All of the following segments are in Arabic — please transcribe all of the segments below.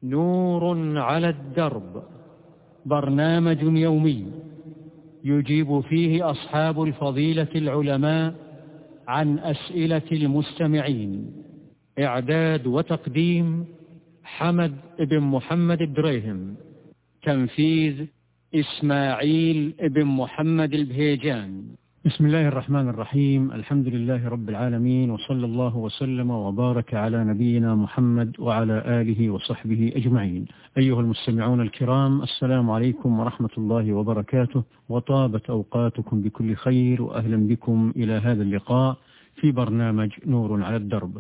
نور على الدرب، برنامج يومي يجيب فيه أصحاب الفضيلة العلماء عن أسئلة المستمعين. إعداد وتقديم حمد بن محمد الدريهم، تنفيذ إسماعيل بن محمد البهيجان. بسم الله الرحمن الرحيم، الحمد لله رب العالمين، وصلى الله وسلم وبارك على نبينا محمد وعلى آله وصحبه أجمعين. أيها المستمعون الكرام، السلام عليكم ورحمة الله وبركاته، وطابت أوقاتكم بكل خير، وأهلا بكم إلى هذا اللقاء في برنامج نور على الدرب.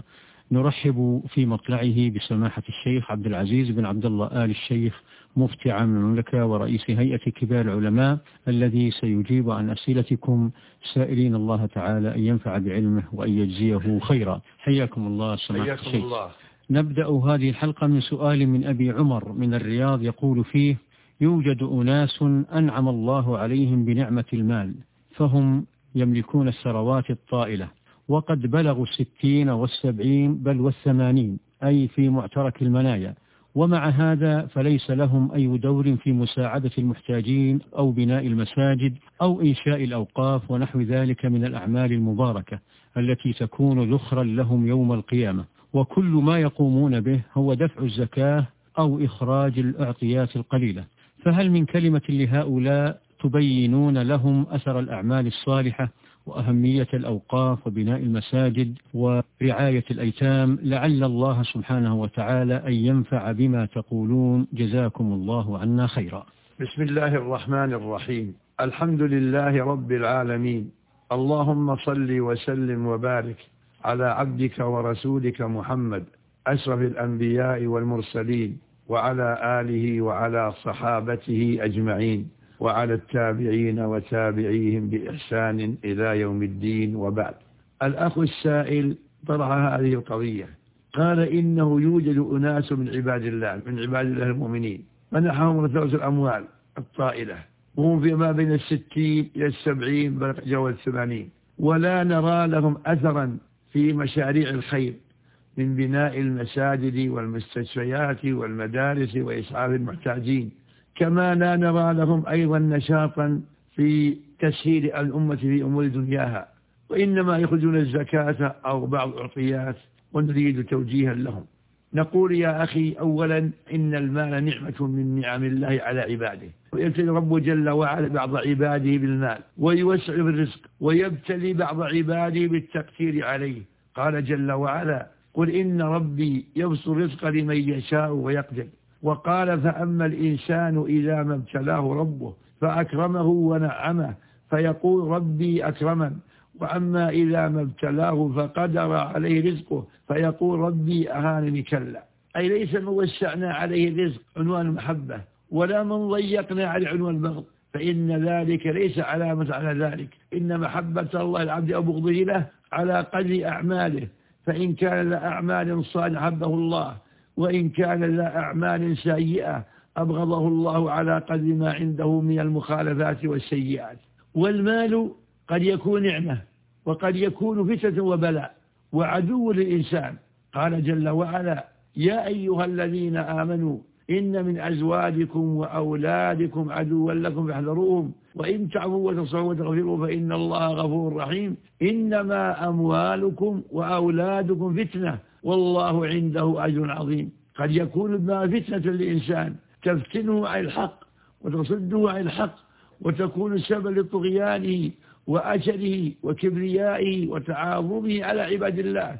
نرحب في مطلعه بسماحة الشيخ عبد العزيز بن عبد الله آل الشيخ، مفتي عام المملكة ورئيس هيئة كبار العلماء، الذي سيجيب عن أسئلتكم، سائلين الله تعالى أن ينفع بعلمه وأن يجزيه خيرا. حياكم الله سماحة الشيخ. الله. نبدأ هذه الحلقة من سؤال من أبي عمر من الرياض، يقول فيه: يوجد أناس أنعم الله عليهم بنعمة المال، فهم يملكون الثروات الطائلة، وقد بلغوا 60 و70 بل و80، أي في معترك المنايا، ومع هذا فليس لهم أي دور في مساعدة المحتاجين أو بناء المساجد أو إنشاء الأوقاف ونحو ذلك من الأعمال المباركة التي تكون ذخرا لهم يوم القيامة، وكل ما يقومون به هو دفع الزكاة أو إخراج الأعطيات القليلة. فهل من كلمة لهؤلاء تبينون لهم أثر الأعمال الصالحة وأهمية الأوقاف وبناء المساجد ورعاية الأيتام، لعل الله سبحانه وتعالى أن ينفع بما تقولون، جزاكم الله عنا خيرا. بسم الله الرحمن الرحيم، الحمد لله رب العالمين، اللهم صل وسلم وبارك على عبدك ورسولك محمد أشرف الأنبياء والمرسلين، وعلى آله وعلى صحابته أجمعين، وعلى التابعين وتابعيهم بإحسان إلى يوم الدين، وبعد. الأخ السائل طرح هذه القضية، قال إنه يوجد أناس من عباد الله المؤمنين منحهم رؤوس الأموال الطائلة، وهم فيما بين 60 إلى 70 بل جاوز 80، ولا نرى لهم أثرا في مشاريع الخير من بناء المساجد والمستشفيات والمدارس وإسعاف المحتاجين، كما لا نرى لهم أيضا نشاطا في تسهيل الأمة في أمور دنياها، وإنما يخرجون الزكاة أو بعض العطيات، ونريد توجيها لهم. نقول يا أخي، أولا إن المال نعمة من نعم الله على عباده، ويبتلي رب جل وعلا بعض عباده بالمال ويوسع في الرزق، ويبتلي بعض عباده بالتقتير عليه. قال جل وعلا: قل إن ربي يبسط الرزق لمن يشاء ويقدر. وقال: فأما الإنسان إذا ما ابتلاه ربه فأكرمه ونعمه فيقول ربي أكرمن، وأما إذا ما ابتلاه فقدر عليه رزقه فيقول ربي أهانني. كلا، أي ليس من وسعنا عليه الرزق عنوان المحبة، ولا من ضيقنا عليه عنوان البغض، فإن ذلك ليس علامة على ذلك. إن محبة الله العبد أو بغضه له على قدر أعماله، فإن كان لأعمال صالحة حبه الله، وإن كان لأعمال سيئة أبغضه الله على قدر ما عنده من المخالفات والسيئات. والمال قد يكون نعمة، وقد يكون فتنة وبلاء وعدو للإنسان. قال جل وعلا: يا أيها الذين آمنوا إن من أزواجكم وأولادكم عدوا لكم فاحذروهم وإن تعفوا وتصفحوا وتغفروا فإن الله غفور رحيم. إنما أموالكم وأولادكم فتنة والله عنده أجر عظيم. قد يكون المال فتنة للإنسان، تفتنه عن الحق وتصده عن الحق، وتكون سبب لطغيانه وأجله وكبريائه وتعاظمه على عباد الله.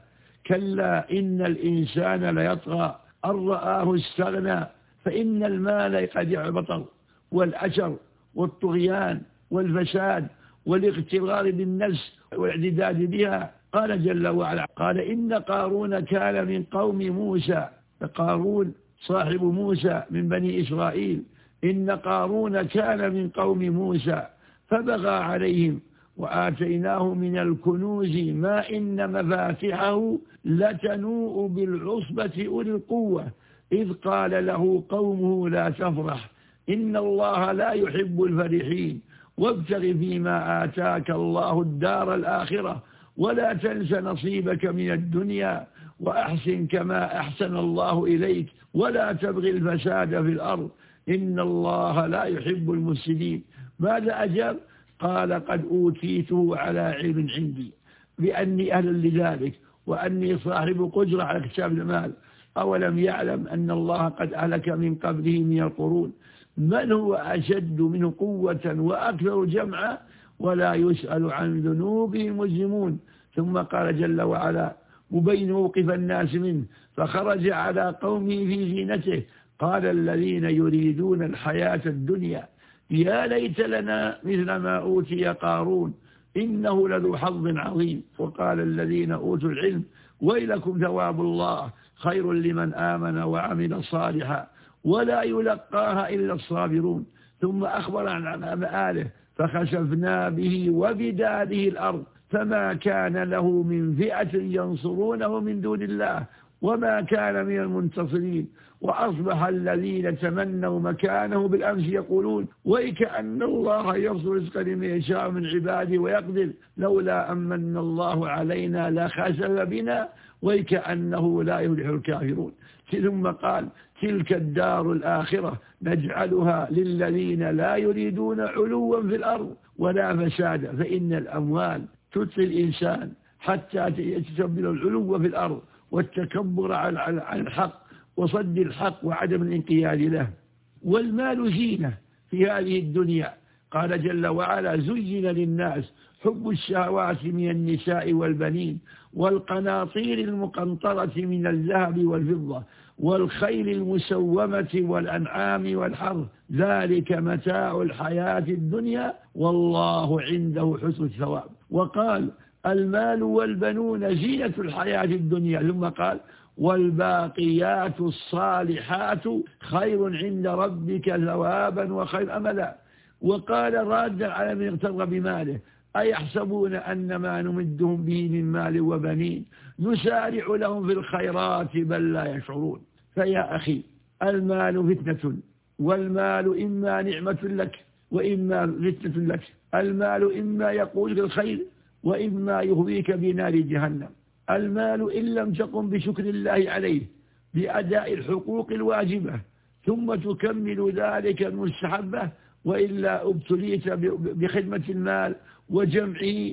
كلا إن الإنسان ليطغى أن رآه استغنى، فإن المال قد يعبطه، والأجر والطغيان والفساد والاغترار بالنفس والاعتداد بها. قال جل وعلا: قال إن قارون كان من قوم موسى، قارون صاحب موسى من بني إسرائيل، إن قارون كان من قوم موسى فبغى عليهم وآتيناه من الكنوز ما إن مفاتحه لتنوء بالعصبة أولي القوة إذ قال له قومه لا تفرح إن الله لا يحب الفرحين وابتغ فيما آتاك الله الدار الآخرة ولا تنس نصيبك من الدنيا وأحسن كما أحسن الله إليك ولا تبغي الفساد في الأرض إن الله لا يحب المفسدين. ماذا أجاب؟ قال قد أوتيته على علم عندي بأني أهل لذلك وأني صاحب قدرة على اكتساب المال. أولم يعلم أن الله قد أهلك من قبله من القرون من هو أشد منه قوة وأكثر جمعا ولا يسأل عن ذنوبهم المجرمون. ثم قال جل وعلا مبين موقف الناس منه فخرج على قومه في زينته قال الذين يريدون الحياة الدنيا يا ليت لنا مثل ما أوتي قارون إنه لذو حظ عظيم. وقال الذين أوتوا العلم ويلكم ثواب الله خير لمن آمن وعمل صالحا ولا يلقاها إلا الصابرون. ثم أخبر عن مآله فخسفنا به وبداره الأرض فما كان له من فئة ينصرونه من دون الله وما كان من المنتصرين. وأصبح الذين تمنوا مكانه بالأمس يقولون ويكأن الله يبسط رزقا لمن يشاء من عباده ويقدر لولا أمن الله علينا لخسف بنا ويكأنه لا يفلح الكافرون. ثم قال تلك الدار الآخرة نجعلها للذين لا يريدون علوا في الأرض ولا فسادا فإن الأموال تدفي الإنسان حتى يتسبب العلو في الأرض والتكبر عن الحق وصد الحق وعدم الانقياد له. والمال زينة في هذه الدنيا. قال جل وعلا زين للناس حب الشهوات من النساء والبنين والقناطير المقنطرة من الذهب والفضة والخيل المسومة والأنعام والحرث ذلك متاع الحياة الدنيا والله عنده حسن الثواب. وقال المال والبنون زينة الحياة الدنيا. ثم قال والباقيات الصالحات خير عند ربك ثوابا وخير أملا. وقال رادا على من اغتر بماله أيحسبون أن ما نمدهم به من مال وبنين نسارع لهم في الخيرات بل لا يشعرون. فيا أخي المال فتنة والمال إما نعمة لك وإما فتنة لك. المال إما يقول بالخير وإما يهويك بنار جهنم. المال إن لم تقم بشكر الله عليه بأداء الحقوق الواجبة ثم تكمل ذلك المستحبة وإلا ابتليت بخدمة المال وجمعه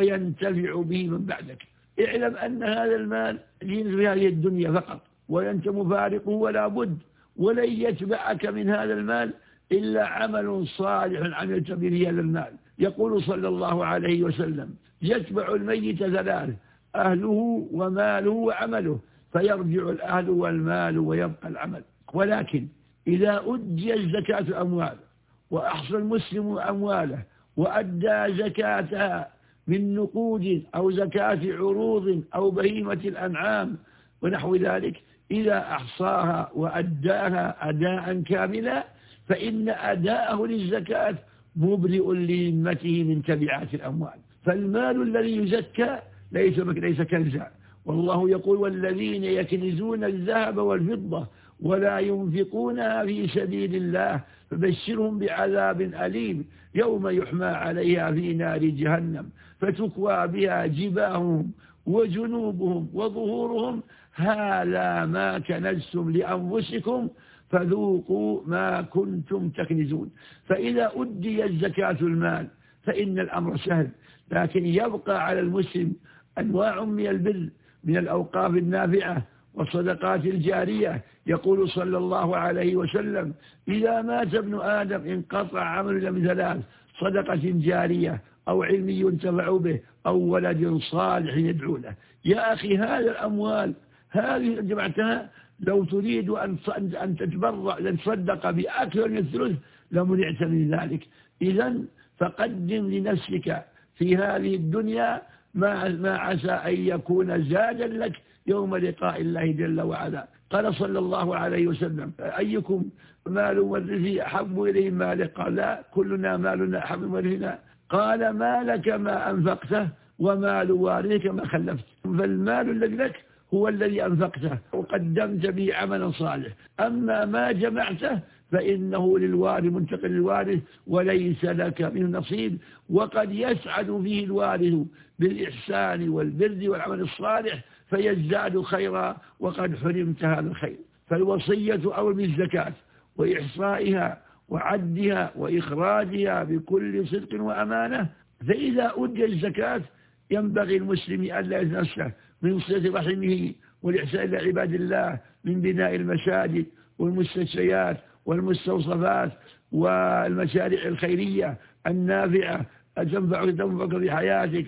وينتفع به من بعدك. اعلم أن هذا المال في هذه الدنيا فقط وأنت مفارقه ولا بد ولن يتبعك من هذا المال إلا عمل صالح عملت به هذا المال. يقول صلى الله عليه وسلم يتبع الميت ثلاث أهله وماله وعمله فيرجع الأهل والمال ويبقى العمل. ولكن إذا أدي الزكاة الأموال وأحصى المسلم أمواله وأدى زكاتها من نقود أو زكاة عروض أو بهيمة الأنعام ونحو ذلك إذا أحصاها وأداها أداء كاملا فإن أداءه للزكاة مبرئ لذمته من تبعات الأموال. فالمال الذي يزكى ليس كنزا. والله يقول والذين يكنزون الذهب والفضة ولا ينفقونها في سبيل الله فبشرهم بعذاب أليم يوم يحمى عليها في نار جهنم فتكوى بها جباههم وجنوبهم وظهورهم هذا ما كنزتم لأنفسكم فذوقوا ما كنتم تكنزون. فإذا أدي الزكاة المال فإن الأمر سهل، لكن يبقى على المسلم أنواع من البر من الأوقاف النافعة والصدقات الجارية. يقول صلى الله عليه وسلم إذا مات ابن آدم انقطع عمله من ثلاث: صدقة جارية أو علم ينتفع به أو ولد صالح يدعو له. يا أخي هذه الأموال هذه جمعتها لو تريد أن تتبرع لتصدق بأكثر من الثلث لمنعت من ذلك. إذن فقدم لنفسك في هذه الدنيا ما عسى أن يكون زادا لك يوم لقاء الله جل وعلا. قال صلى الله عليه وسلم أيكم مال ورثه أحب إليه ماله؟ قال لا، كلنا مالنا أحب ورثنا. قال ما لك ما أنفقته ومال وارثك ما خلفت. فالمال الذي لك هو الذي أنفقته وقدمت به عملا صالح، أما ما جمعته فإنه للوارث منتقل للوارث وليس لك منه نصيب. وقد يسعد فيه الوارث بالإحسان والبر والعمل الصالح فيزداد خيرا وقد حرمت هذا الخير. فالوصية أول بالزكاة وإحصائها وعدها وإخراجها بكل صدق وأمانة. فإذا أدى الزكاة ينبغي المسلم ألا يتنسى من صلة رحمه والإحسان إلى عباد الله، من بناء المساجد والمستشفيات والمستوصفات والمشاريع الخيرية النافعة تنفعك في حياتك،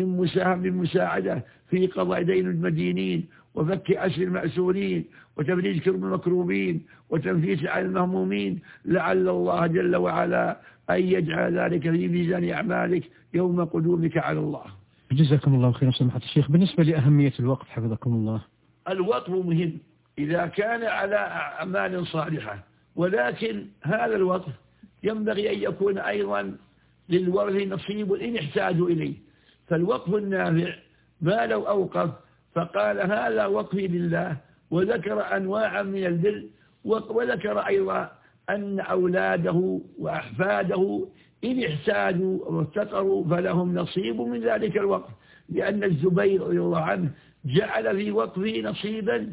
من مساعدة في قضاء دين المدينين وفك أسر المأسورين وتفريج كرب المكروبين وتنفيس عن المهمومين، لعل الله جل وعلا أن يجعل ذلك في ميزان أعمالك يوم قدومك على الله. جزاكم الله خيرا سماحة الشيخ. بالنسبة لأهمية الوقف حفظكم الله، الوقف مهم إذا كان على أعمال صالحة، ولكن هذا الوقف ينبغي أن يكون أيضا للورث نصيب إن احتاجوا إليه. فالوقف النافع ما لو أوقف فقال هذا وقفي لله وذكر أنواعا من البر، وذكر أيضا أن أولاده وأحفاده إن احتاجوا وافتقروا فلهم نصيب من ذلك الوقف، لأن الزبير رضي الله عنه جعل في وقفه نصيبا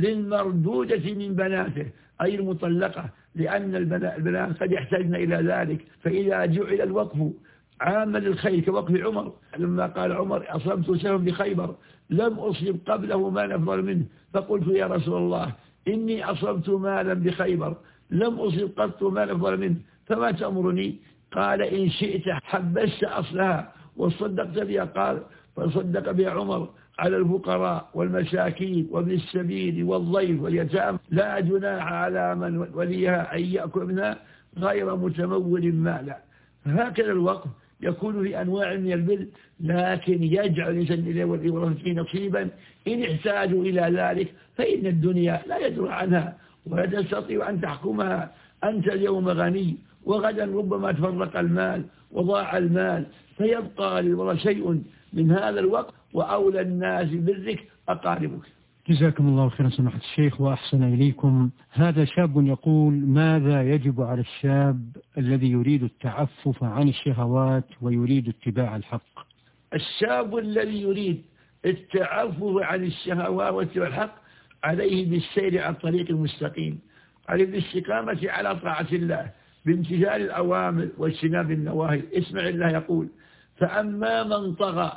للمردودة من بناته أي المطلقة، لأن البنات قد يحتاجن إلى ذلك. فإذا جعل الوقف عاما للخير كوقف عمر لما قال عمر أصبت سهم بخيبر لم أصب قبله ما نفضل منه، فقلت يا رسول الله إني أصبت مالا بخيبر لم أصب قط ما نفضل منه فما تأمرني؟ قال إن شئت حبست أصلها وصدقت بها. قال فصدق بها عمر على الفقراء والمساكين وابن السبيل والضيف واليتامى، لا جناح على من وليها أن يأكل منها غير متمول مالا. هكذا الوقف يكون في أنواع من البر، لكن يجعل الإنسان إليه ولورثته نصيبا إن احتاجوا إلى ذلك، فإن الدنيا لا يدرى عنها ولا تستطيع أن تحكمها. أنت اليوم غني وغدا ربما تفرق المال وضاع المال، فيبقى للورثة شيء من هذا الوقت، وأولى الناس برك أقاربك. جزاكم الله خيرا سماحة الشيخ وأحسن إليكم. هذا شاب يقول ماذا يجب على الشاب الذي يريد التعفف عن الشهوات ويريد اتباع الحق؟ الشاب الذي يريد التعفف عن الشهوات واتباع الحق عليه بالسير على الطريق المستقيم، عليه بالاستقامة على طاعة الله بامتثال الأوامر واجتناب النواهي. اسمع الله يقول فأما من طغى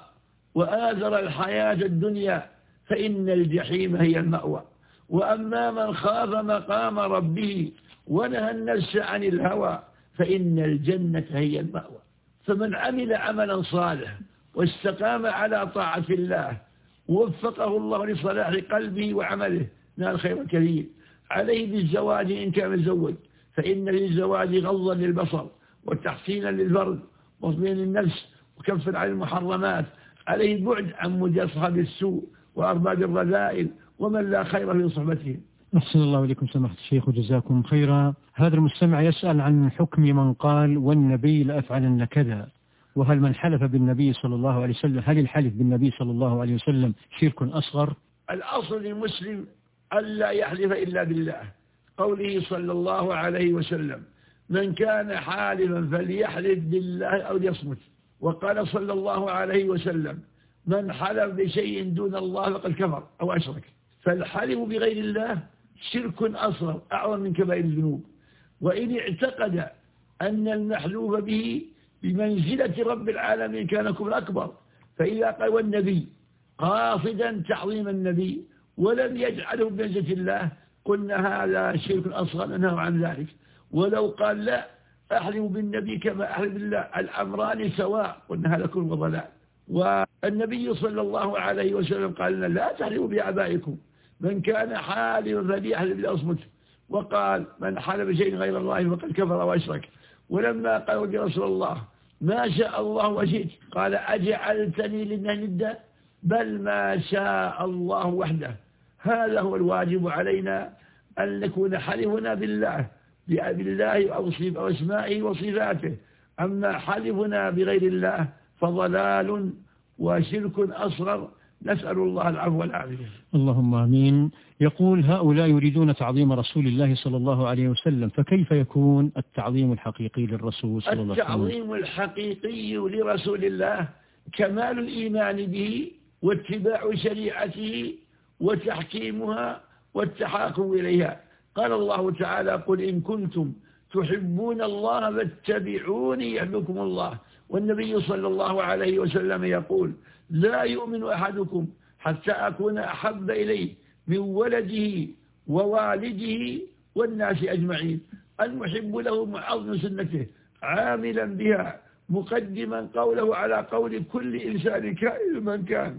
وآثر الحياة الدنيا فإن الجحيم هي المأوى، وأما من خاف مقام ربه ونهى النفس عن الهوى فإن الجنة هي المأوى. فمن عمل عملا صالحا واستقام على طاعة الله ووفقه الله لصلاح قلبه وعمله نال خير كثير. عليه بالزواج إن كان متزوج، فإن للزواج غضا للبصر وتحسينا للفرد وتطمئنا للنفس وكفا عن المحرمات. عليه البعد عن مجاصحة السوء وأرباب الرذائل ومن لا خير في صحبتهم. أحسن الله إليكم سماحة الشيخ وجزاكم خيرا. هذا المستمع يسأل عن حكم من قال والنبي لأفعلن كذا، وهل من حلف بالنبي صلى الله عليه وسلم هل الحلف بالنبي صلى الله عليه وسلم شرك أصغر؟ الأصل للمسلم ألا يحلف إلا بالله، قوله صلى الله عليه وسلم من كان حالفا فليحلف بالله أو ليصمت. وقال صلى الله عليه وسلم من حلف بشيء دون الله فقد كفر أو أشرك. فالحلف بغير الله شرك أصغر أعظم من كبائر الذنوب. وإن اعتقد أن المحلوف به بمنزلة رب العالمين كان كفر أكبر. فإذا قال والنبي قاصدا تعظيم النبي ولم يجعله بمنزلة الله قلنا هذا شرك أصغر ننهى عن ذلك. ولو قال لا أحلف بالنبي كما أحلف بالله الأمران سواء قلنا هذا كفر وضلال. والنبي صلى الله عليه وسلم قال لنا لا تحلفوا بآبائكم من كان حالفا فليحلف بالأصمت. وقال من حلف بشيء غير الله فقد كفر وأشرك. ولما قالوا لرسول الله ما شاء الله وشئت قال أجعلتني لله ندا بل ما شاء الله وحده. هذا هو الواجب علينا أن نكون حلفنا بالله أو أسمائه وصفاته. أما حلفنا بغير الله فضلال وشرك أصغر، نسأل الله العفو والعافية. اللهم آمين. يقول هؤلاء يريدون تعظيم رسول الله صلى الله عليه وسلم، فكيف يكون التعظيم الحقيقي للرسول صلى الله عليه وسلم؟ التعظيم الحقيقي لرسول الله كمال الإيمان به واتباع شريعته وتحكيمها والتحاكم إليها. قال الله تعالى: قل إن كنتم تحبون الله فاتبعوني يحببكم الله. والنبي صلى الله عليه وسلم يقول: لا يؤمن أحدكم حتى أكون أحب إليه من ولده ووالده والناس أجمعين. المحب له معظم سنته عاملا بها مقدما قوله على قول كل إنسان كائن من كان،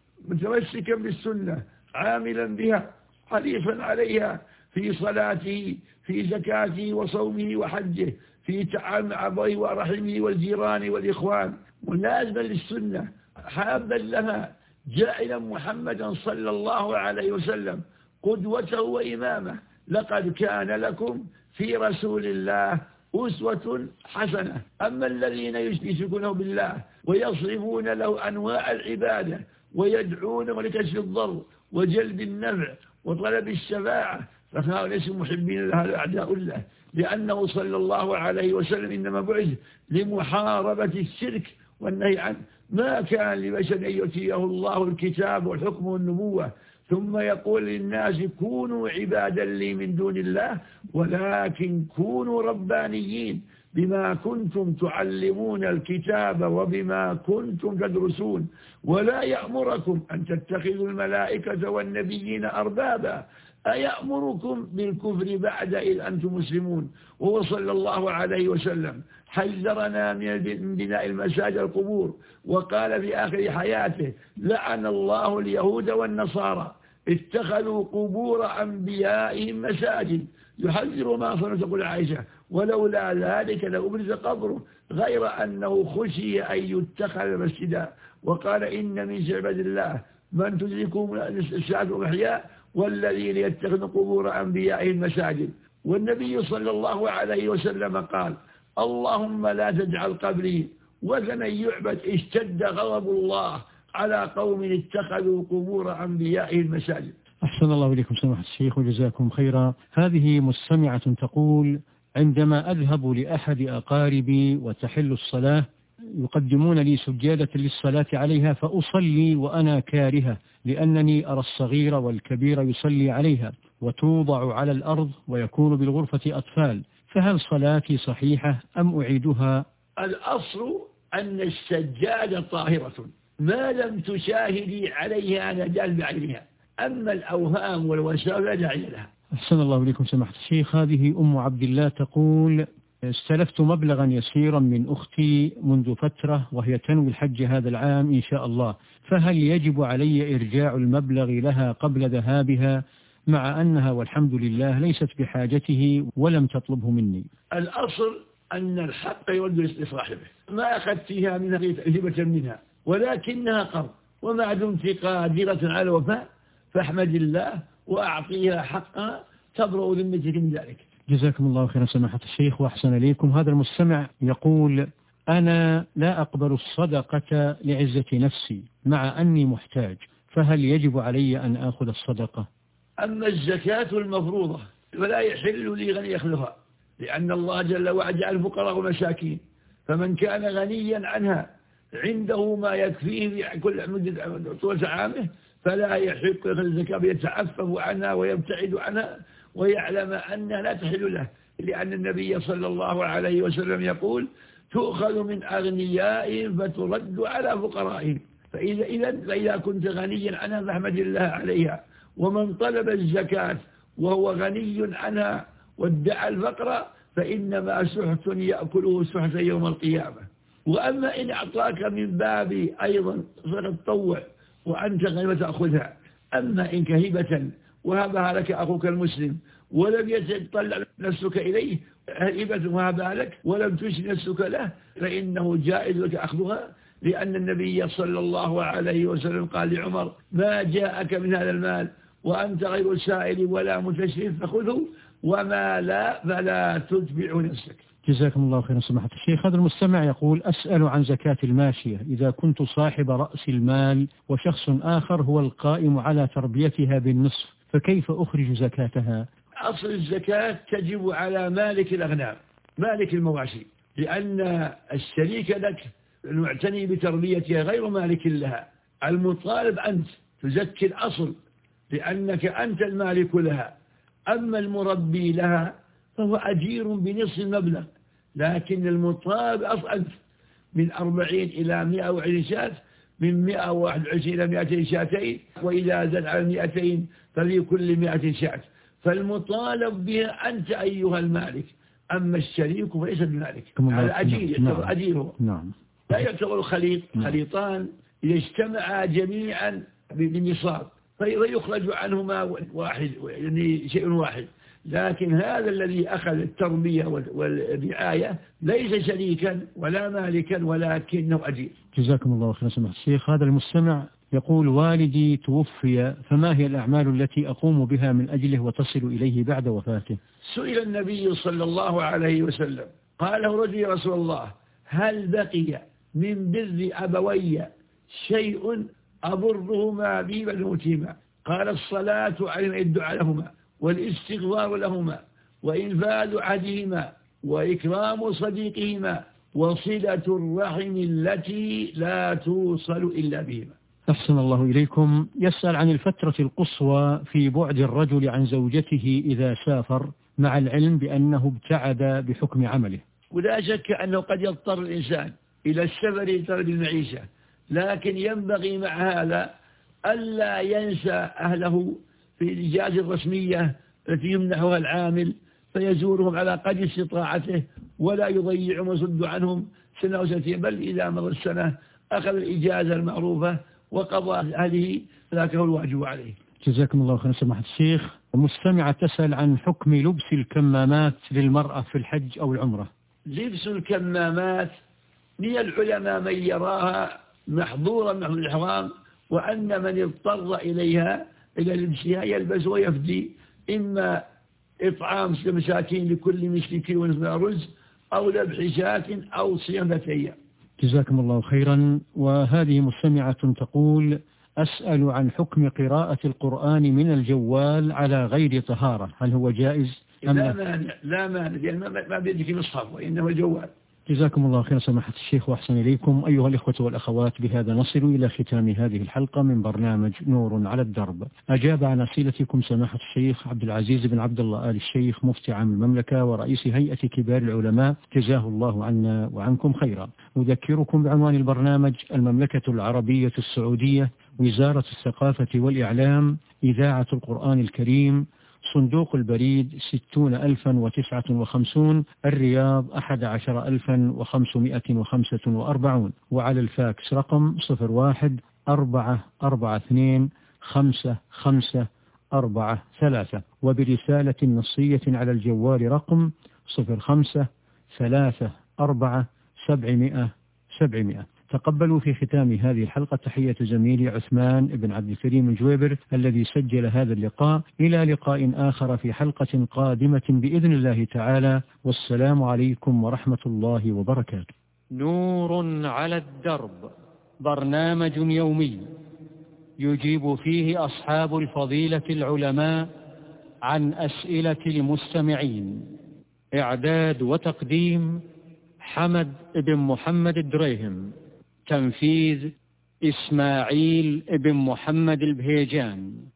متمسكا بالسنة عاملا بها حريصا عليها في صلاته في زكاته وصومه وحجه في تعامل مع أبويه ورحمه والجيران والإخوان، ملازما للسنة حابا لها، جائلا محمدا صلى الله عليه وسلم قدوته وإمامه. لقد كان لكم في رسول الله أسوة حسنة. أما الذين يشركونه بالله ويصرفون له أنواع العبادة ويدعونه لكشف الضر وجلب النفع وطلب الشفاعة فهؤلاء ليسوا محبين لها أعداء الله، لأنه صلى الله عليه وسلم إنما بعث لمحاربة الشرك والنهي عنه. ما كان لبشر أن يؤتيه الله الكتاب والحكم والنبوة ثم يقول للناس كونوا عبادا لي من دون الله ولكن كونوا ربانيين بما كنتم تعلمون الكتاب وبما كنتم تدرسون ولا يأمركم أن تتخذوا الملائكة والنبيين أربابا أيأمركم بالكفر بعد إذ أنتم مسلمون. وهو صلى الله عليه وسلم حذرنا من بناء المساجد القبور، وقال في آخر حياته: لعن الله اليهود والنصارى اتخذوا قبور أنبيائهم مساجد. يحذر ما صنع تقول عائشة: ولولا ذلك لأبرز قبره، غير أنه خشي أن يتخذ مسجدا. وقال: إن من عباد الله من تدركهم الساعة والإحياء والذين يتخذون قبور أنبيائهم مساجد. والنبي صلى الله عليه وسلم قال: اللهم لا تجعل قبري وثنا يعبد اشتد غضب الله على قوم اتخذوا قبور أنبيائهم مساجد. أحسن الله إليكم سماحة الشيخ وجزاكم خيرا. هذه مستمعة تقول: عندما أذهب لأحد أقاربي وتحل الصلاة يقدمون لي سجادة للصلاة عليها فأصلي وأنا كارهة، لأنني أرى الصغير والكبير يصلي عليها وتوضع على الأرض ويكون بالغرفة أطفال، فهل صلاتي صحيحة أم أعيدها؟ الأصل أن السجادة طاهرة ما لم تشاهدي عليها نجال بعينها، أما الأوهام والوساوس لا داعي لها. أحسن الله إليكم سماحة الشيخ. هذه أم عبد الله تقول: استلفت مبلغا يسيرا من أختي منذ فترة وهي تنوي الحج هذا العام إن شاء الله، فهل يجب علي إرجاع المبلغ لها قبل ذهابها مع أنها والحمد لله ليست بحاجته ولم تطلبه مني؟ الأصل أن الحق يرد لصاحبه، ما أخذتها منها هبة منها ولكنها قرض، وما دمت قادرة على الوفاء فاحمد الله وأعطيها حقها تبرأ ذمتك من ذلك. جزاكم الله خيرا سماحة الشيخ وأحسن إليكم. هذا المستمع يقول: أنا لا أقبل الصدقة لعزة نفسي مع أني محتاج، فهل يجب علي أن أخذ الصدقة؟ أما الزكاة المفروضة فلا يحل لي غني يأخذها، لأن الله جل وعلا جعل الفقراء والمساكين، فمن كان غنيا عنها عنده ما يكفيه في كل مدة طول عامه فلا يحق يأخذ الزكاة، يتعفف عنها ويبتعد عنها ويعلم أنها لا تحل له، لأن النبي صلى الله عليه وسلم يقول: تؤخذ من أغنيائهم فترد على فقرائهم. فإذا كنت غنيا عنها فاحمد الله عليها. ومن طلب الزكاة وهو غني عنها وادعى الفقر فإنما سحت يأكله سحتا يوم القيامة. وأما إن أعطاك من باب أيضا فتطوع وأنت غني تأخذها. أما إن كهبة وهبها لك أخوك المسلم ولم يتطلع نفسك إليه، هبة وهبها لك ولم تشر نفسك له، فإنه جائز لك أخذها، لأن النبي صلى الله عليه وسلم قال لعمر: ما جاءك من هذا المال وأنت غير سائل ولا متشرف فخذه، وما لا فلا تتبع نفسك. جزاكم الله خيرا سماحة الشيخ. هذا المستمع يقول: أسأل عن زكاة الماشية إذا كنت صاحب رأس المال وشخص آخر هو القائم على تربيتها بالنصف، فكيف أخرج زكاتها؟ أصل الزكاة تجب على مالك الأغنام مالك المواشي، لأن الشريك لك المعتني بتربيتها غير مالك لها. المطالب أنت تزكي الأصل، لأنك أنت المالك لها. أما المربي لها فهو أجير بنصف المبلغ، لكن المطالب أصعد من 40 إلى 120 شاة، من 121 إلى 200 شاتين، وإذا زاد على 200 ففي كل 100 شاة. فالمطالب بها أنت أيها المالك، أما الشريك فليس بمالك. على أجير يعتبر أجيره. لا يعتبر خليطان إذا اجتمعا جميعا بنصاب فيخرج عنهما واحد، يعني شيء واحد. لكن هذا الذي أخذ التربية والرعاية ليس شريكا ولا مالكا ولكنه أجير. جزاكم الله خيرا سماحة الشيخ. هذا المستمع يقول: والدي توفي، فما هي الأعمال التي أقوم بها من أجله وتصل إليه بعد وفاته؟ سئل النبي صلى الله عليه وسلم قال له رجل: يا رسول الله، هل بقي من بر أبوي شيء أبرهما به بنوتهما؟ قال: الصلاة عليهما، الدعاء لهما، والاستغفار لهما، وإنفاذ عهدهما، وإكرام صديقهما، وصلة الرحم التي لا توصل إلا بهما. أحسن الله إليكم. يسأل عن الفترة القصوى في بعد الرجل عن زوجته إذا سافر، مع العلم بأنه ابتعد بحكم عمله. ولا شك أنه قد يضطر الإنسان إلى السفر لطلب المعيشة، لكن ينبغي مع هذا ألا ينسى أهله في الإجازة الرسمية التي يمنحها العامل، فيزورهم على قدر استطاعته ولا يضيعهم ويصد عنهم سنة أو سنتين، بل إذا مضى السنة أخذ الإجازة المعروفة وقضى أهله، ذاك هو الواجب عليه. جزاكم الله خيرا سماحة الشيخ. مستمعة تسأل عن حكم لبس الكمامات للمرأة في الحج أو العمرة. لبس الكمامات من العلماء من يراها محظورا من الإحرام، وأن من اضطر إليها إلى لبسها يلبس ويفدي، إما إطعام مساكين لكل مسكين ونصف رز، أو ذبح شاة، أو صيام 3 أيام. جزاكم الله خيرا. وهذه مستمعة تقول: أسأل عن حكم قراءة القرآن من الجوال على غير طهارة، هل هو جائز؟ لا مانع لأن ما بيدك مصحف وإنما الجوال. جزاكم الله خيرا سماحة الشيخ وأحسن إليكم. أيها الإخوة والأخوات، بهذا نصل إلى ختام هذه الحلقة من برنامج نور على الدرب. أجاب عن أسئلتكم سماحة الشيخ عبد العزيز بن عبد الله آل الشيخ، مفتي عام المملكة ورئيس هيئة كبار العلماء، جزاه الله عنا وعنكم خيرا. أذكركم بعنوان البرنامج: المملكة العربية السعودية، وزارة الثقافة والإعلام، إذاعة القرآن الكريم، صندوق البريد 60,059، الرياض 11,545، وعلى الفاكس رقم 01-442-5543، وبرسالة نصية على الجوال رقم 05-34-700-700. تقبلوا في ختام هذه الحلقة تحية زميلي عثمان بن عبد الكريم الجويبر الذي سجل هذا اللقاء. إلى لقاء آخر في حلقة قادمة بإذن الله تعالى، والسلام عليكم ورحمة الله وبركاته. نور على الدرب، برنامج يومي يجيب فيه أصحاب الفضيلة العلماء عن أسئلة المستمعين. إعداد وتقديم حمد بن محمد الدريهم. تنفيذ إسماعيل بن محمد البهيجان.